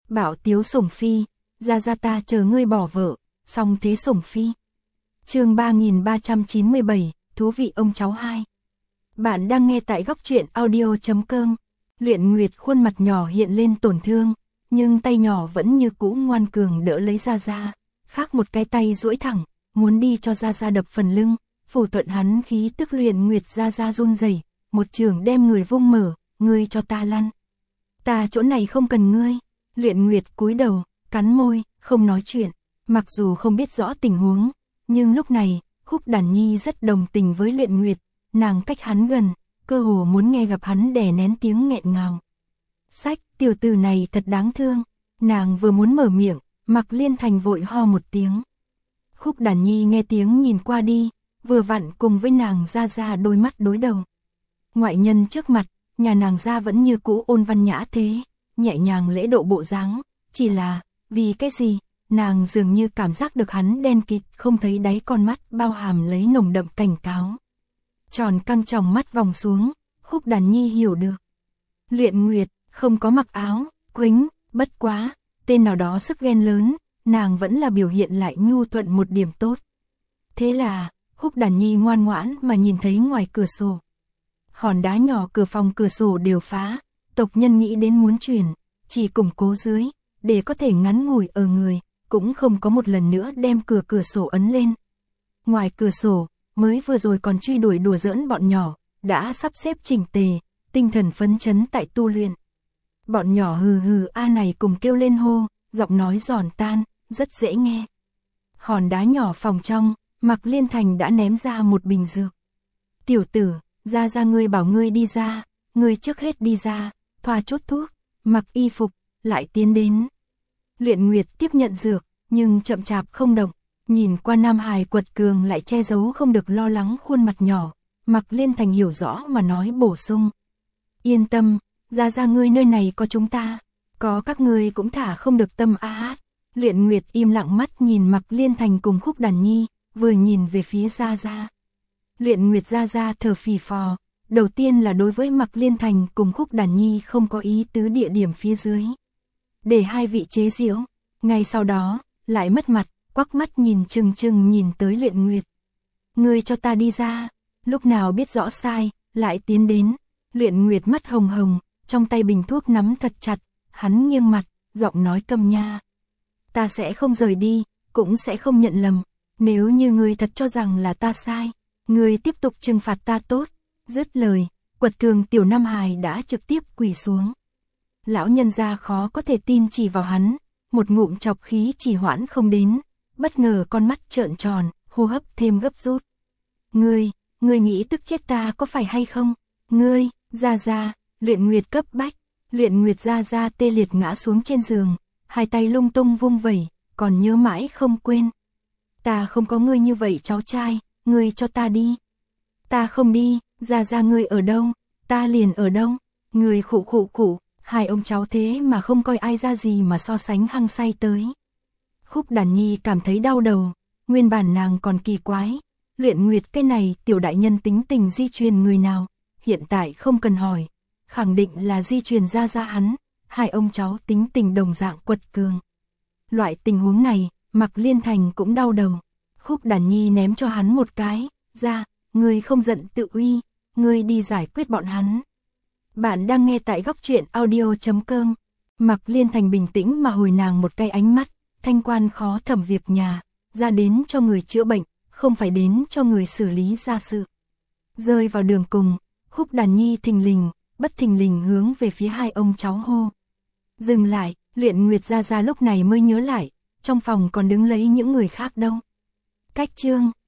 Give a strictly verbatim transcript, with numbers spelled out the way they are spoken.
Bảo tiếu sủng phi, gia gia ta chờ ngươi bỏ vợ, xong thế sủng phi. Chương ba nghìn ba trăm chín mươi bảy, thú vị ông cháu hai. Bạn đang nghe tại góc truyện audio chấm com. Luyện Nguyệt khuôn mặt nhỏ hiện lên tổn thương, nhưng tay nhỏ vẫn như cũ ngoan cường đỡ lấy Gia Gia, khác một cái tay duỗi thẳng, muốn đi cho Gia Gia đập phần lưng, phủ thuận hắn khí tức. Luyện Nguyệt Gia Gia run rẩy, một chưởng đem người vung mở, ngươi cho ta lăn. Ta chỗ này không cần ngươi. Luyện Nguyệt cúi đầu, cắn môi, không nói chuyện, mặc dù không biết rõ tình huống, nhưng lúc này, Khúc Đản Nhi rất đồng tình với Luyện Nguyệt, nàng cách hắn gần, cơ hồ muốn nghe gặp hắn đè nén tiếng nghẹn ngào. Sách, tiểu tử này thật đáng thương. Nàng vừa muốn mở miệng, Mạc Liên Thành vội ho một tiếng. Khúc Đản Nhi nghe tiếng nhìn qua đi, vừa vặn cùng với nàng Gia Gia đôi mắt đối đầu. Ngoại nhân trước mặt, nhà nàng Gia vẫn như cũ ôn văn nhã thế, nhẹ nhàng lễ độ bộ dáng, chỉ là, vì cái gì, nàng dường như cảm giác được hắn đen kịt không thấy đáy con mắt bao hàm lấy nồng đậm cảnh cáo. Tròn căng tròng mắt vòng xuống, Khúc Đản Nhi hiểu được. Luyện Nguyệt không có mặc áo, quính, bất quá, tên nào đó sức ghen lớn, nàng vẫn là biểu hiện lại nhu thuận một điểm tốt. Thế là, Khúc Đản Nhi ngoan ngoãn mà nhìn thấy ngoài cửa sổ. Hòn đá nhỏ cửa phòng cửa sổ đều phá, tộc nhân nghĩ đến muốn chuyển, chỉ củng cố dưới, để có thể ngắn ngủi ở người, cũng không có một lần nữa đem cửa cửa sổ ấn lên. Ngoài cửa sổ, mới vừa rồi còn truy đuổi đùa giỡn bọn nhỏ, đã sắp xếp chỉnh tề, tinh thần phấn chấn tại tu luyện. Bọn nhỏ hừ hừ a này cùng kêu lên hô, giọng nói giòn tan, rất dễ nghe. Hòn đá nhỏ phòng trong, Mạc Liên Thành đã ném ra một bình dược. Tiểu tử, Gia Gia ngươi bảo ngươi đi ra, ngươi trước hết đi ra, thoa chút thuốc, mặc y phục, lại tiến đến. Luyện Nguyệt tiếp nhận dược, nhưng chậm chạp không động, nhìn qua Nam Hải quật cường lại che giấu không được lo lắng khuôn mặt nhỏ, Mạc Liên Thành hiểu rõ mà nói bổ sung. Yên tâm, Gia Gia ngươi nơi này có chúng ta, có các ngươi cũng thả không được tâm a hát. Luyện Nguyệt im lặng mắt nhìn Mạc Liên Thành cùng Khúc Đản Nhi, vừa nhìn về phía Gia Gia. Luyện Nguyệt Gia Gia thở phì phò, đầu tiên là đối với Mạc Liên Thành cùng Khúc Đản Nhi không có ý tứ địa điểm phía dưới. Để hai vị chế giễu, ngay sau đó, lại mất mặt, quắc mắt nhìn chừng chừng nhìn tới Luyện Nguyệt. Ngươi cho ta đi ra, lúc nào biết rõ sai, lại tiến đến. Luyện Nguyệt mắt hồng hồng, trong tay bình thuốc nắm thật chặt, hắn nghiêng mặt, giọng nói câm nha. Ta sẽ không rời đi, cũng sẽ không nhận lầm, nếu như ngươi thật cho rằng là ta sai, ngươi tiếp tục trừng phạt ta tốt. Dứt lời, quật cường tiểu Nam Hải đã trực tiếp quỳ xuống. Lão nhân gia khó có thể tin chỉ vào hắn, một ngụm chọc khí chỉ hoãn không đến, bất ngờ con mắt trợn tròn, hô hấp thêm gấp rút. Ngươi, ngươi nghĩ tức chết ta có phải hay không? Ngươi, Gia Gia, Luyện Nguyệt cấp bách, Luyện Nguyệt Gia Gia tê liệt ngã xuống trên giường, hai tay lung tung vung vẩy, còn nhớ mãi không quên. Ta không có ngươi như vậy cháu trai, ngươi cho ta đi. Ta không đi, Gia Gia ngươi ở đâu, ta liền ở đâu. Ngươi khụ khụ khụ, hai ông cháu thế mà không coi ai ra gì mà so sánh hăng say tới. Khúc Đản Nhi cảm thấy đau đầu, nguyên bản nàng còn kỳ quái, Luyện Nguyệt cái này tiểu đại nhân tính tình di truyền người nào, hiện tại không cần hỏi, khẳng định là di truyền Gia Gia hắn, hai ông cháu tính tình đồng dạng quật cường. Loại tình huống này, Mạc Liên Thành cũng đau đầu. Khúc Đản Nhi ném cho hắn một cái, ra, ngươi không giận tự uy, ngươi đi giải quyết bọn hắn. Bạn đang nghe tại góc truyện audio chấm com. Mạc Liên Thành bình tĩnh mà hồi nàng một cái ánh mắt, thanh quan khó thẩm việc nhà, ra đến cho người chữa bệnh, không phải đến cho người xử lý gia sự. Rơi vào đường cùng, Khúc Đản Nhi thình lình, bất thình lình hướng về phía hai ông cháu hô. Dừng lại, Luyện Nguyệt Gia Gia lúc này mới nhớ lại, trong phòng còn đứng lấy những người khác đâu. Cách chương